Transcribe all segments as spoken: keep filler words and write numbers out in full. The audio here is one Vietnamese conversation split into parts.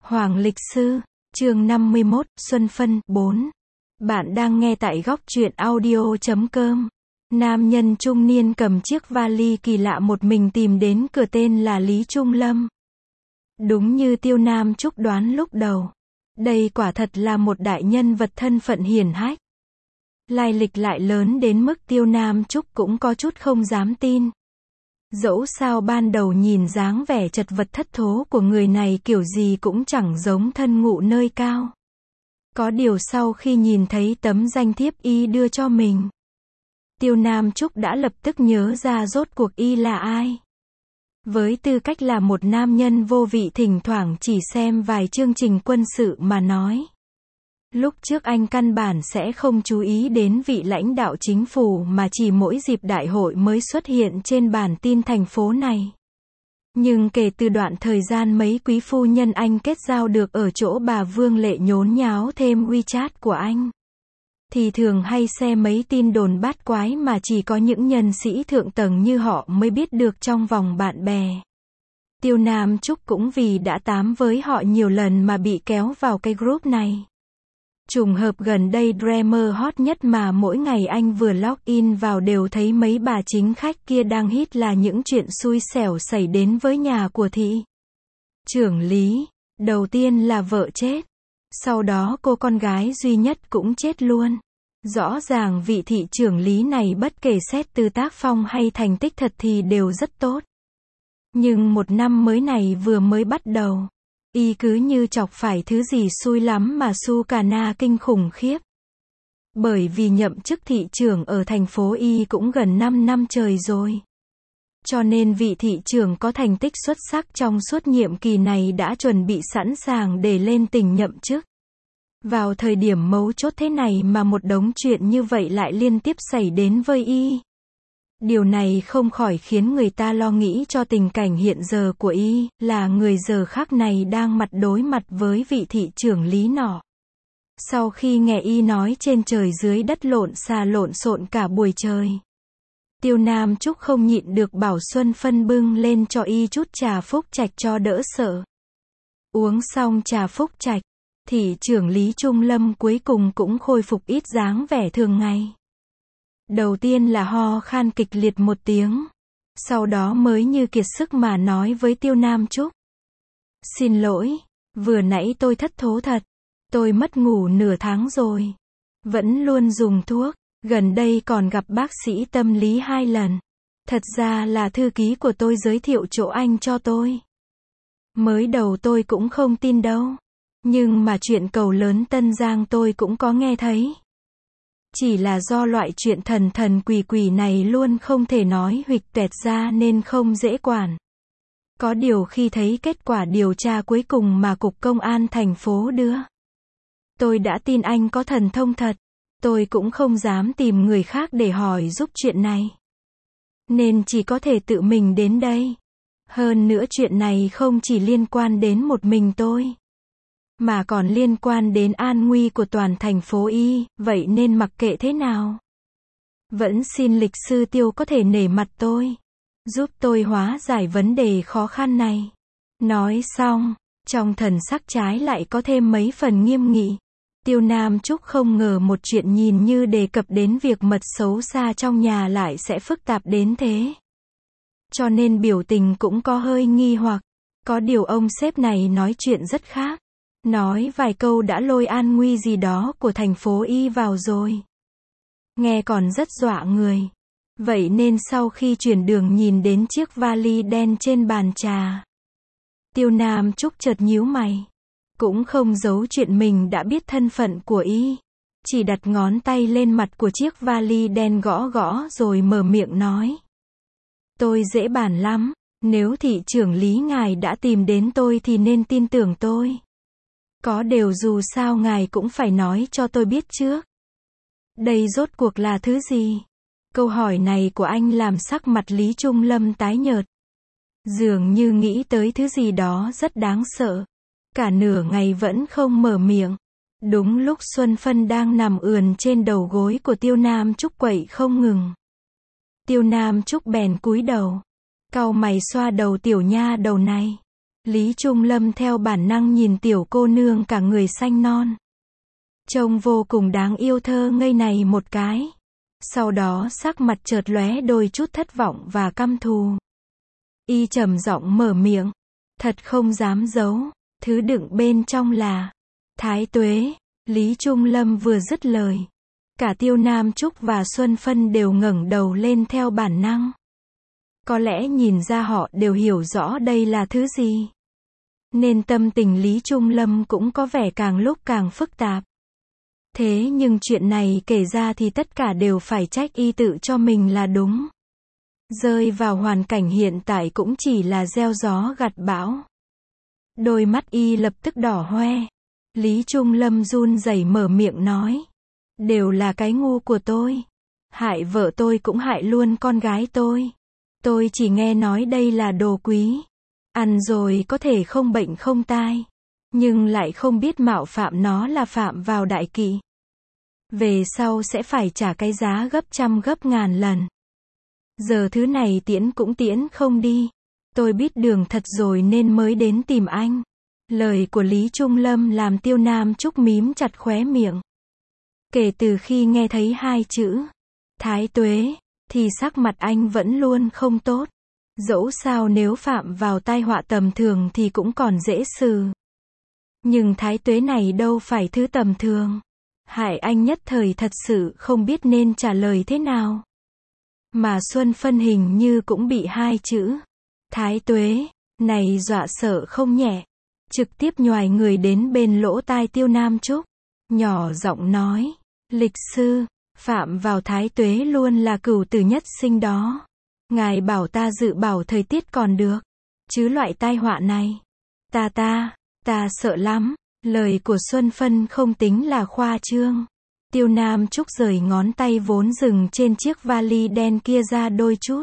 Hoàng Lịch Sư, chương năm mươi mốt, Xuân Phân, bốn. Bạn đang nghe tại góc truyện audio chấm com. Nam nhân trung niên cầm chiếc vali kỳ lạ một mình tìm đến cửa tên là Lý Trung Lâm. Đúng như Tiêu Nam Trúc đoán lúc đầu. Đây quả thật là một đại nhân vật thân phận hiển hách. Lai lịch lại lớn đến mức Tiêu Nam Trúc cũng có chút không dám tin. Dẫu sao ban đầu nhìn dáng vẻ chật vật thất thố của người này kiểu gì cũng chẳng giống thân ngụ nơi cao. Có điều sau khi nhìn thấy tấm danh thiếp y đưa cho mình, Tiêu Nam Trúc đã lập tức nhớ ra rốt cuộc y là ai. Với tư cách là một nam nhân vô vị thỉnh thoảng chỉ xem vài chương trình quân sự mà nói. Lúc trước anh căn bản sẽ không chú ý đến vị lãnh đạo chính phủ mà chỉ mỗi dịp đại hội mới xuất hiện trên bản tin thành phố này. Nhưng kể từ đoạn thời gian mấy quý phu nhân anh kết giao được ở chỗ bà Vương Lệ nhốn nháo thêm WeChat của anh, thì thường hay xem mấy tin đồn bát quái mà chỉ có những nhân sĩ thượng tầng như họ mới biết được trong vòng bạn bè. Tiêu Nam Trúc cũng vì đã tám với họ nhiều lần mà bị kéo vào cái group này. Trùng hợp gần đây drama hot nhất mà mỗi ngày anh vừa login vào đều thấy mấy bà chính khách kia đang hit là những chuyện xui xẻo xảy đến với nhà của thị trưởng Lý. Đầu tiên là vợ chết, sau đó cô con gái duy nhất cũng chết luôn. Rõ ràng vị thị trưởng Lý này bất kể xét từ tác phong hay thành tích thật thì đều rất tốt. Nhưng một năm mới này vừa mới bắt đầu, y cứ như chọc phải thứ gì xui lắm mà su cà na kinh khủng khiếp. Bởi vì nhậm chức thị trưởng ở thành phố Y cũng gần năm năm trời rồi. Cho nên vị thị trưởng có thành tích xuất sắc trong suốt nhiệm kỳ này đã chuẩn bị sẵn sàng để lên tỉnh nhậm chức. Vào thời điểm mấu chốt thế này mà một đống chuyện như vậy lại liên tiếp xảy đến với y. Điều này không khỏi khiến người ta lo nghĩ cho tình cảnh hiện giờ của y, là người giờ khắc này đang mặt đối mặt với vị thị trưởng Lý nọ. Sau khi nghe y nói trên trời dưới đất lộn xà lộn xộn cả buổi trời, Tiêu Nam Trúc không nhịn được bảo Xuân Phân bưng lên cho y chút trà phúc trạch cho đỡ sợ. Uống xong trà phúc trạch, thị trưởng Lý Trung Lâm cuối cùng cũng khôi phục ít dáng vẻ thường ngày. Đầu tiên là ho khan kịch liệt một tiếng, sau đó mới như kiệt sức mà nói với Tiêu Nam Trúc. Xin lỗi, vừa nãy tôi thất thố thật, tôi mất ngủ nửa tháng rồi. Vẫn luôn dùng thuốc, gần đây còn gặp bác sĩ tâm lý hai lần. Thật ra là thư ký của tôi giới thiệu chỗ anh cho tôi. Mới đầu tôi cũng không tin đâu, nhưng mà chuyện cầu lớn Tân Giang tôi cũng có nghe thấy. Chỉ là do loại chuyện thần thần quỷ quỷ này luôn không thể nói huỵch toẹt ra nên không dễ quản. Có điều khi thấy kết quả điều tra cuối cùng mà Cục Công an thành phố đưa, tôi đã tin anh có thần thông thật. Tôi cũng không dám tìm người khác để hỏi giúp chuyện này, nên chỉ có thể tự mình đến đây. Hơn nữa chuyện này không chỉ liên quan đến một mình tôi, mà còn liên quan đến an nguy của toàn thành phố Y, vậy nên mặc kệ thế nào, vẫn xin lịch sư Tiêu có thể nể mặt tôi, giúp tôi hóa giải vấn đề khó khăn này. Nói xong, trong thần sắc trái lại có thêm mấy phần nghiêm nghị. Tiêu Nam Trúc không ngờ một chuyện nhìn như đề cập đến việc mật xấu xa trong nhà lại sẽ phức tạp đến thế. Cho nên biểu tình cũng có hơi nghi hoặc. Có điều ông sếp này nói chuyện rất khác. Nói vài câu đã lôi an nguy gì đó của thành phố Y vào rồi. Nghe còn rất dọa người. Vậy nên sau khi chuyển đường nhìn đến chiếc vali đen trên bàn trà, Tiêu Nam Trúc chợt nhíu mày. Cũng không giấu chuyện mình đã biết thân phận của y. Chỉ đặt ngón tay lên mặt của chiếc vali đen gõ gõ rồi mở miệng nói. Tôi dễ bàn lắm. Nếu thị trưởng Lý ngài đã tìm đến tôi thì nên tin tưởng tôi. Có điều dù sao ngài cũng phải nói cho tôi biết trước. Đây rốt cuộc là thứ gì? Câu hỏi này của anh làm sắc mặt Lý Trung Lâm tái nhợt. Dường như nghĩ tới thứ gì đó rất đáng sợ. Cả nửa ngày vẫn không mở miệng. Đúng lúc Xuân Phân đang nằm ườn trên đầu gối của Tiêu Nam Trúc quậy không ngừng. Tiêu Nam Trúc bèn cúi đầu, cau mày xoa đầu tiểu nha đầu này. Lý Trung Lâm theo bản năng nhìn tiểu cô nương cả người xanh non, trông vô cùng đáng yêu thơ ngây này một cái. Sau đó sắc mặt chợt lóe đôi chút thất vọng và căm thù. Y trầm giọng mở miệng, thật không dám giấu, thứ đựng bên trong là Thái Tuế. Lý Trung Lâm vừa dứt lời, cả Tiêu Nam Trúc và Xuân Phân đều ngẩng đầu lên theo bản năng. Có lẽ nhìn ra họ đều hiểu rõ đây là thứ gì, nên tâm tình Lý Trung Lâm cũng có vẻ càng lúc càng phức tạp. Thế nhưng chuyện này kể ra thì tất cả đều phải trách y tự cho mình là đúng. Rơi vào hoàn cảnh hiện tại cũng chỉ là gieo gió gặt bão. Đôi mắt y lập tức đỏ hoe. Lý Trung Lâm run rẩy mở miệng nói, đều là cái ngu của tôi. Hại vợ tôi cũng hại luôn con gái tôi. Tôi chỉ nghe nói đây là đồ quý, ăn rồi có thể không bệnh không tai, nhưng lại không biết mạo phạm nó là phạm vào đại kỵ. Về sau sẽ phải trả cái giá gấp trăm gấp ngàn lần. Giờ thứ này tiễn cũng tiễn không đi. Tôi biết đường thật rồi nên mới đến tìm anh. Lời của Lý Trung Lâm làm Tiêu Nam Trúc mím chặt khóe miệng. Kể từ khi nghe thấy hai chữ Thái Tuế, thì sắc mặt anh vẫn luôn không tốt. Dẫu sao nếu phạm vào tai họa tầm thường thì cũng còn dễ xử. Nhưng Thái Tuế này đâu phải thứ tầm thường. Hại anh nhất thời thật sự không biết nên trả lời thế nào. Mà Xuân Phân hình như cũng bị hai chữ Thái Tuế này dọa sợ không nhẹ. Trực tiếp nhoài người đến bên lỗ tai Tiêu Nam Trúc, nhỏ giọng nói, lịch sư, phạm vào Thái Tuế luôn là cửu tử nhất sinh đó. Ngài bảo ta dự bảo thời tiết còn được, chứ loại tai họa này, ta ta, ta sợ lắm. Lời của Xuân Phân không tính là khoa trương. Tiêu Nam Trúc rời ngón tay vốn dừng trên chiếc vali đen kia ra đôi chút.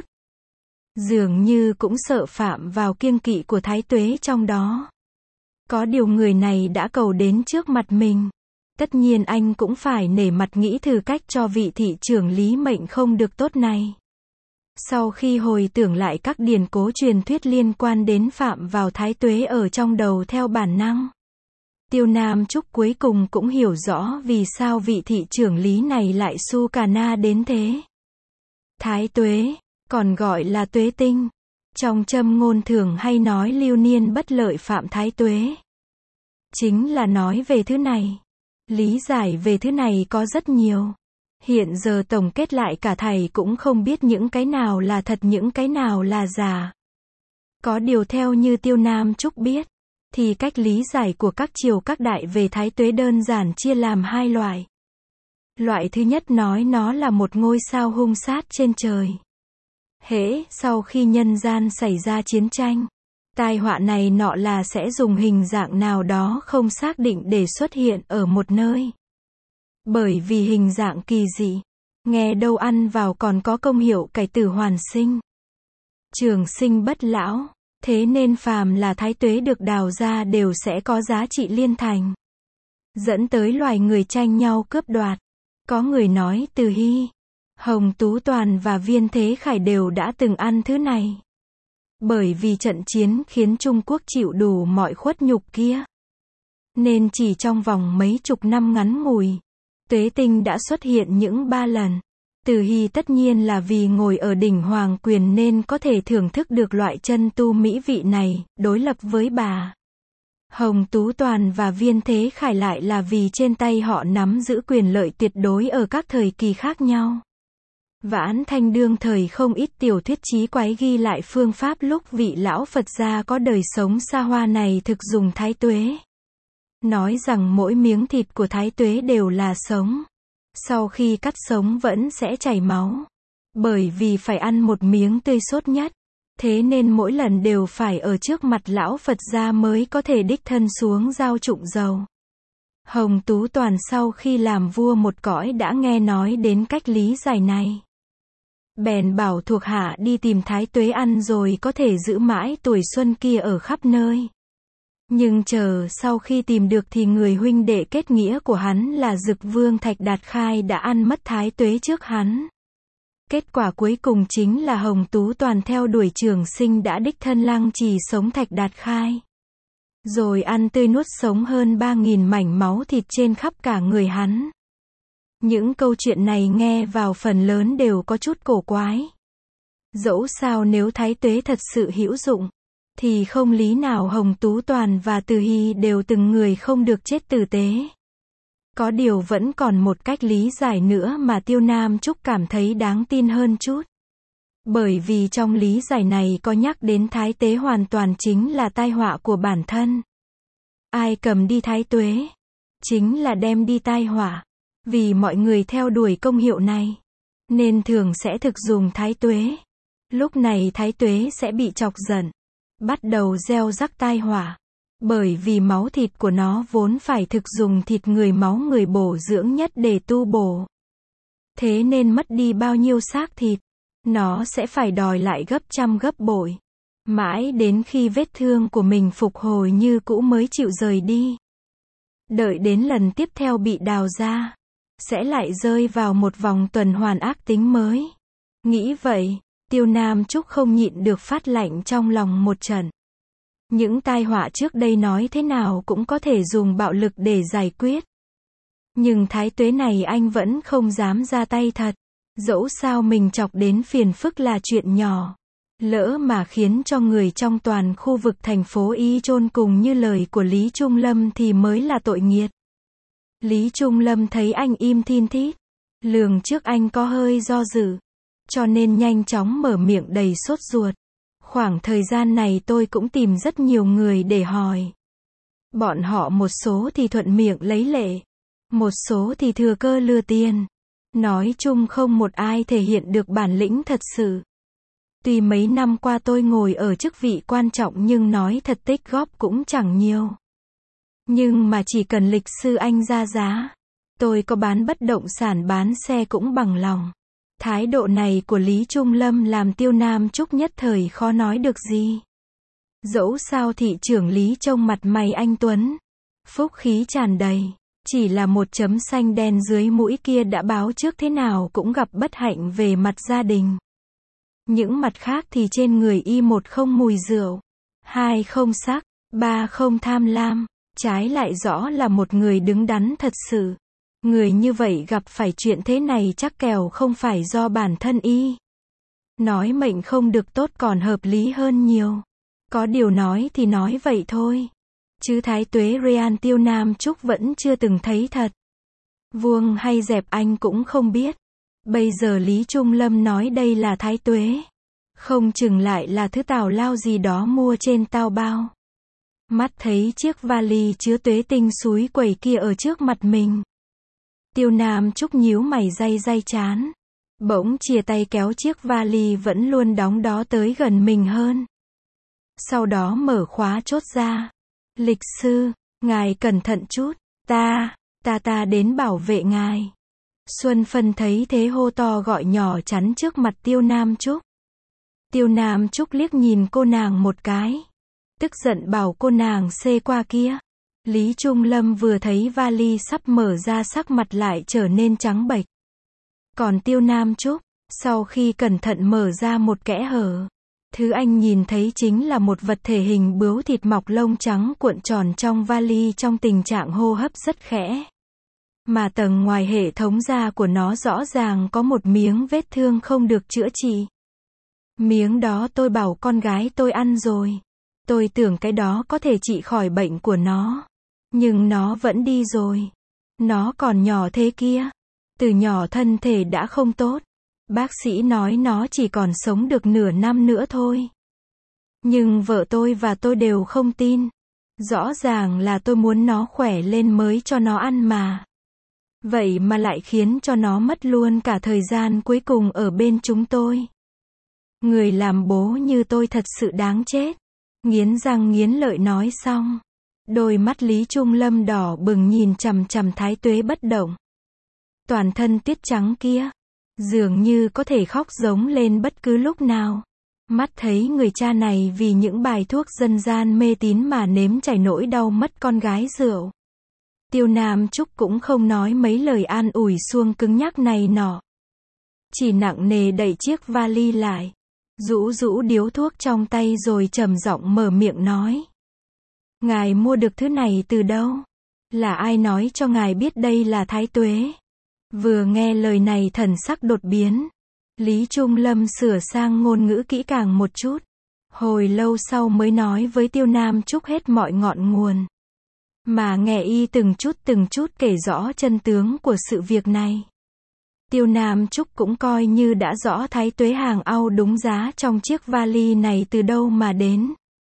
Dường như cũng sợ phạm vào kiêng kỵ của Thái Tuế trong đó. Có điều người này đã cầu đến trước mặt mình. Tất nhiên anh cũng phải nể mặt nghĩ thử cách cho vị thị trưởng Lý mệnh không được tốt này. Sau khi hồi tưởng lại các điển cố truyền thuyết liên quan đến phạm vào Thái Tuế ở trong đầu theo bản năng, Tiêu Nam Trúc cuối cùng cũng hiểu rõ vì sao vị thị trưởng Lý này lại su cà na đến thế. Thái Tuế, còn gọi là tuế tinh. Trong châm ngôn thường hay nói lưu niên bất lợi phạm Thái Tuế. Chính là nói về thứ này. Lý giải về thứ này có rất nhiều. Hiện giờ tổng kết lại cả thầy cũng không biết những cái nào là thật những cái nào là giả. Có điều theo như Tiêu Nam Trúc biết, thì cách lý giải của các triều các đại về Thái Tuế đơn giản chia làm hai loại. Loại thứ nhất nói nó là một ngôi sao hung sát trên trời. Hễ sau khi nhân gian xảy ra chiến tranh, tai họa này nọ là sẽ dùng hình dạng nào đó không xác định để xuất hiện ở một nơi. Bởi vì hình dạng kỳ dị, nghe đâu ăn vào còn có công hiệu cải tử hoàn sinh, trường sinh bất lão. Thế nên phàm là Thái Tuế được đào ra đều sẽ có giá trị liên thành, dẫn tới loài người tranh nhau cướp đoạt. Có người nói Từ Hy, Hồng Tú Toàn và Viên Thế Khải đều đã từng ăn thứ này. Bởi vì trận chiến khiến Trung Quốc chịu đủ mọi khuất nhục kia, nên chỉ trong vòng mấy chục năm ngắn ngủi, Tuế tinh đã xuất hiện những ba lần. Từ Hy tất nhiên là vì ngồi ở đỉnh hoàng quyền nên có thể thưởng thức được loại chân tu mỹ vị này, đối lập với bà Hồng Tú Toàn và Viên Thế Khải lại là vì trên tay họ nắm giữ quyền lợi tuyệt đối ở các thời kỳ khác nhau. Vãn Thanh đương thời không ít tiểu thuyết chí quái ghi lại phương pháp lúc vị lão Phật gia có đời sống xa hoa này thực dùng Thái Tuế. Nói rằng mỗi miếng thịt của Thái Tuế đều là sống. Sau khi cắt sống vẫn sẽ chảy máu. Bởi vì phải ăn một miếng tươi sốt nhất. Thế nên mỗi lần đều phải ở trước mặt lão Phật gia mới có thể đích thân xuống giao trụng dầu. Hồng Tú Toàn sau khi làm vua một cõi đã nghe nói đến cách lý giải này. Bèn bảo thuộc hạ đi tìm Thái Tuế ăn rồi có thể giữ mãi tuổi xuân kia ở khắp nơi. Nhưng chờ sau khi tìm được thì người huynh đệ kết nghĩa của hắn là Dực Vương Thạch Đạt Khai đã ăn mất Thái Tuế trước hắn. Kết quả cuối cùng chính là Hồng Tú Toàn theo đuổi trường sinh đã đích thân lăng trì sống Thạch Đạt Khai. rồi ăn tươi nuốt sống hơn ba nghìn mảnh máu thịt trên khắp cả người hắn. Những câu chuyện này nghe vào phần lớn đều có chút cổ quái. Dẫu sao nếu Thái Tuế thật sự hữu dụng, thì không lý nào Hồng Tú Toàn và Từ Hy đều từng người không được chết tử tế. Có điều vẫn còn một cách lý giải nữa mà Tiêu Nam Trúc cảm thấy đáng tin hơn chút. Bởi vì trong lý giải này có nhắc đến Thái Tế hoàn toàn chính là tai họa của bản thân. Ai cầm đi Thái Tuế? Chính là đem đi tai họa. Vì mọi người theo đuổi công hiệu này, nên thường sẽ thực dùng Thái Tuế. Lúc này Thái Tuế sẽ bị chọc giận, bắt đầu gieo rắc tai họa. Bởi vì máu thịt của nó vốn phải thực dùng thịt người máu người bổ dưỡng nhất để tu bổ. Thế nên mất đi bao nhiêu xác thịt, nó sẽ phải đòi lại gấp trăm gấp bội. Mãi đến khi vết thương của mình phục hồi như cũ mới chịu rời đi. Đợi đến lần tiếp theo bị đào ra, sẽ lại rơi vào một vòng tuần hoàn ác tính mới. Nghĩ vậy, Tiêu Nam Trúc không nhịn được phát lạnh trong lòng một trận. Những tai họa trước đây nói thế nào cũng có thể dùng bạo lực để giải quyết. Nhưng Thái Tuế này anh vẫn không dám ra tay thật. Dẫu sao mình chọc đến phiền phức là chuyện nhỏ. Lỡ mà khiến cho người trong toàn khu vực thành phố Y chôn cùng như lời của Lý Trung Lâm thì mới là tội nghiệt. Lý Trung Lâm thấy anh im thin thít. Lường trước anh có hơi do dự. Cho nên nhanh chóng mở miệng đầy sốt ruột. Khoảng thời gian này tôi cũng tìm rất nhiều người để hỏi. Bọn họ một số thì thuận miệng lấy lệ. Một số thì thừa cơ lừa tiền. Nói chung không một ai thể hiện được bản lĩnh thật sự. Tuy mấy năm qua tôi ngồi ở chức vị quan trọng nhưng nói thật tích góp cũng chẳng nhiều. Nhưng mà chỉ cần lịch sư anh ra giá, tôi có bán bất động sản bán xe cũng bằng lòng. Thái độ này của Lý Trung Lâm làm Tiêu Nam Trúc nhất thời khó nói được gì. Dẫu sao thị trưởng Lý trông mặt mày anh tuấn, phúc khí tràn đầy, chỉ là một chấm xanh đen dưới mũi kia đã báo trước thế nào cũng gặp bất hạnh về mặt gia đình. Những mặt khác thì trên người y một không mùi rượu, hai không sắc, ba không tham lam, trái lại rõ là một người đứng đắn thật sự. Người như vậy gặp phải chuyện thế này chắc kèo không phải do bản thân y. Nói mệnh không được tốt còn hợp lý hơn nhiều. Có điều nói thì nói vậy thôi. Chứ Thái Tuế Real Tiêu Nam Trúc vẫn chưa từng thấy thật. Vuông hay dẹp anh cũng không biết. Bây giờ Lý Trung Lâm nói đây là Thái Tuế. Không chừng lại là thứ tào lao gì đó mua trên tao bao. Mắt thấy chiếc vali chứa tuế tinh súi quẩy kia ở trước mặt mình. Tiêu Nam Trúc nhíu mày day day chán. Bỗng chìa tay kéo chiếc vali vẫn luôn đóng đó tới gần mình hơn. Sau đó mở khóa chốt ra. Lịch sư, ngài cẩn thận chút. Ta, ta ta đến bảo vệ ngài. Xuân Phân thấy thế hô to gọi nhỏ chắn trước mặt Tiêu Nam Trúc. Tiêu Nam Trúc liếc nhìn cô nàng một cái. Tức giận bảo cô nàng xê qua kia. Lý Trung Lâm vừa thấy vali sắp mở ra sắc mặt lại trở nên trắng bệch. Còn Tiêu Nam Trúc, sau khi cẩn thận mở ra một kẽ hở, thứ anh nhìn thấy chính là một vật thể hình bướu thịt mọc lông trắng cuộn tròn trong vali trong tình trạng hô hấp rất khẽ. Mà tầng ngoài hệ thống da của nó rõ ràng có một miếng vết thương không được chữa trị. Miếng đó tôi bảo con gái tôi ăn rồi. Tôi tưởng cái đó có thể trị khỏi bệnh của nó. Nhưng nó vẫn đi rồi. Nó còn nhỏ thế kia. Từ nhỏ thân thể đã không tốt. Bác sĩ nói nó chỉ còn sống được nửa năm nữa thôi. Nhưng vợ tôi và tôi đều không tin. Rõ ràng là tôi muốn nó khỏe lên mới cho nó ăn mà. Vậy mà lại khiến cho nó mất luôn cả thời gian cuối cùng ở bên chúng tôi. Người làm bố như tôi thật sự đáng chết. Nghiến răng nghiến lợi nói xong. Đôi mắt Lý Trung Lâm đỏ bừng nhìn chằm chằm Thái Tuế bất động. Toàn thân tuyết trắng kia. Dường như có thể khóc giống lên bất cứ lúc nào. Mắt thấy người cha này vì những bài thuốc dân gian mê tín mà nếm trải nỗi đau mất con gái rượu. Tiêu Nam Trúc cũng không nói mấy lời an ủi xuông cứng nhắc này nọ. Chỉ nặng nề đẩy chiếc vali lại. Rũ rũ điếu thuốc trong tay rồi trầm giọng mở miệng nói. Ngài mua được thứ này từ đâu? Là ai nói cho ngài biết đây là thái tuế? Vừa nghe lời này thần sắc đột biến. Lý Trung Lâm sửa sang ngôn ngữ kỹ càng một chút. Hồi lâu sau mới nói với Tiêu Nam Trúc hết mọi ngọn nguồn. Mà nghe y từng chút từng chút kể rõ chân tướng của sự việc này. Tiêu Nam Trúc cũng coi như đã rõ thái tuế hàng Âu đúng giá trong chiếc vali này từ đâu mà đến.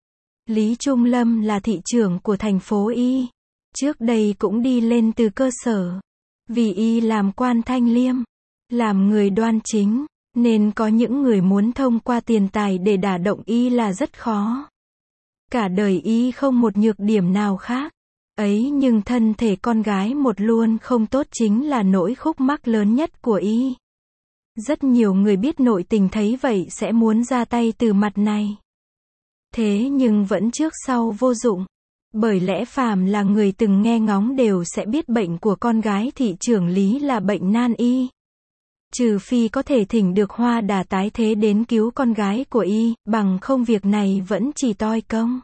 Lý Trung Lâm là thị trưởng của thành phố Y. Trước đây cũng đi lên từ cơ sở. Vì Y làm quan thanh liêm, làm người đoan chính, nên có những người muốn thông qua tiền tài để đả động Y là rất khó. Cả đời Y không một nhược điểm nào khác. Ấy nhưng thân thể con gái một luôn không tốt chính là nỗi khúc mắc lớn nhất của Y. Rất nhiều người biết nội tình thấy vậy sẽ muốn ra tay từ mặt này. Thế nhưng vẫn trước sau vô dụng. Bởi lẽ phàm là người từng nghe ngóng đều sẽ biết bệnh của con gái thị trưởng Lý là bệnh nan y. Trừ phi có thể thỉnh được Hoa Đà tái thế đến cứu con gái của Y, bằng không việc này vẫn chỉ toi công.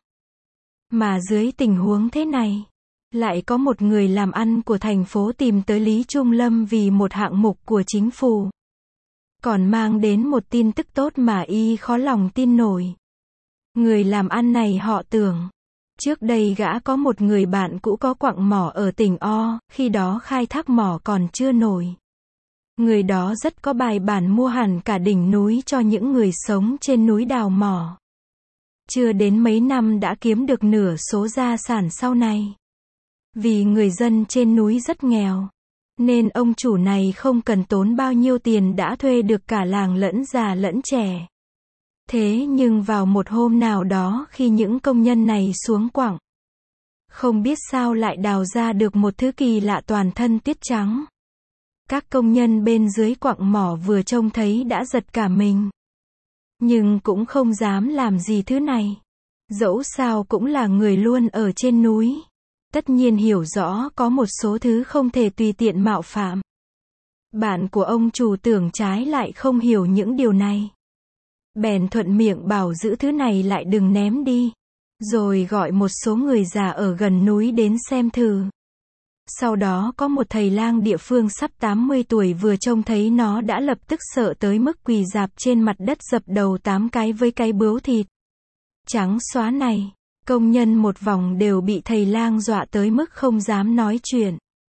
Mà dưới tình huống thế này, lại có một người làm ăn của thành phố tìm tới Lý Trung Lâm vì một hạng mục của chính phủ. Còn mang đến một tin tức tốt mà Y khó lòng tin nổi. Người làm ăn này họ Tưởng. Trước đây gã có một người bạn cũ có quặng mỏ ở tỉnh O, khi đó khai thác mỏ còn chưa nổi. Người đó rất có bài bản mua hẳn cả đỉnh núi cho những người sống trên núi đào mỏ. Chưa đến mấy năm đã kiếm được nửa số gia sản sau này. Vì người dân trên núi rất nghèo, nên ông chủ này không cần tốn bao nhiêu tiền đã thuê được cả làng lẫn già lẫn trẻ. Thế nhưng vào một hôm nào đó khi những công nhân này xuống quặng, không biết sao lại đào ra được một thứ kỳ lạ toàn thân tuyết trắng. Các công nhân bên dưới quặng mỏ vừa trông thấy đã giật cả mình. Nhưng cũng không dám làm gì thứ này. Dẫu sao cũng là người luôn ở trên núi. Tất nhiên hiểu rõ có một số thứ không thể tùy tiện mạo phạm. Bạn của ông chủ Tưởng trái lại không hiểu những điều này. Bèn thuận miệng bảo giữ thứ này lại đừng ném đi. Rồi gọi một số người già ở gần núi đến xem thử. Sau đó có một thầy lang địa phương sắp tám mươi tuổi vừa trông thấy nó đã lập tức sợ tới mức quỳ rạp trên mặt đất dập đầu tám cái với cái bướu thịt trắng xóa này. Công nhân một vòng đều bị thầy lang dọa tới mức không dám nói chuyện.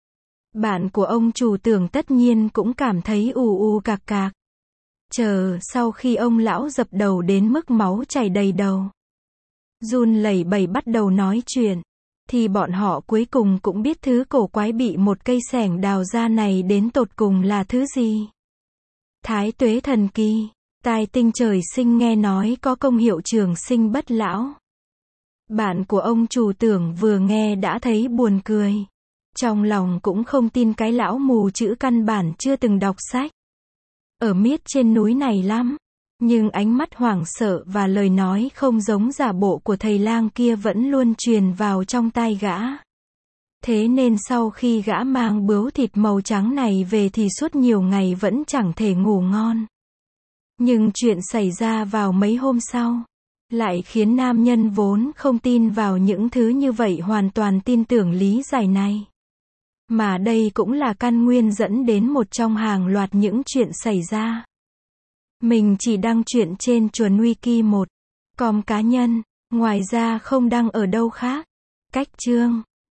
Bạn của ông chủ Tưởng tất nhiên cũng cảm thấy ù ù cạc cạc. Chờ sau khi ông lão dập đầu đến mức máu chảy đầy đầu, run lẩy bẩy bắt đầu nói chuyện, thì bọn họ cuối cùng cũng biết thứ cổ quái bị một cây xẻng đào ra này đến tột cùng là thứ gì. Thái tuế thần kỳ, tài tinh trời sinh nghe nói có công hiệu trường sinh bất lão. Bạn của ông chủ Tưởng vừa nghe đã thấy buồn cười. Trong lòng cũng không tin cái lão mù chữ căn bản chưa từng đọc sách. Ở miết trên núi này lắm. Nhưng ánh mắt hoảng sợ và lời nói không giống giả bộ của thầy lang kia vẫn luôn truyền vào trong tai gã. Thế nên sau khi gã mang bướu thịt màu trắng này về thì suốt nhiều ngày vẫn chẳng thể ngủ ngon. Nhưng chuyện xảy ra vào mấy hôm sau lại khiến nam nhân vốn không tin vào những thứ như vậy hoàn toàn tin tưởng lý giải này. Mà đây cũng là căn nguyên dẫn đến một trong hàng loạt những chuyện xảy ra. Mình chỉ đăng chuyện trên Chuồn Wiki một com cá nhân, ngoài ra không đăng ở đâu khác. Cách chương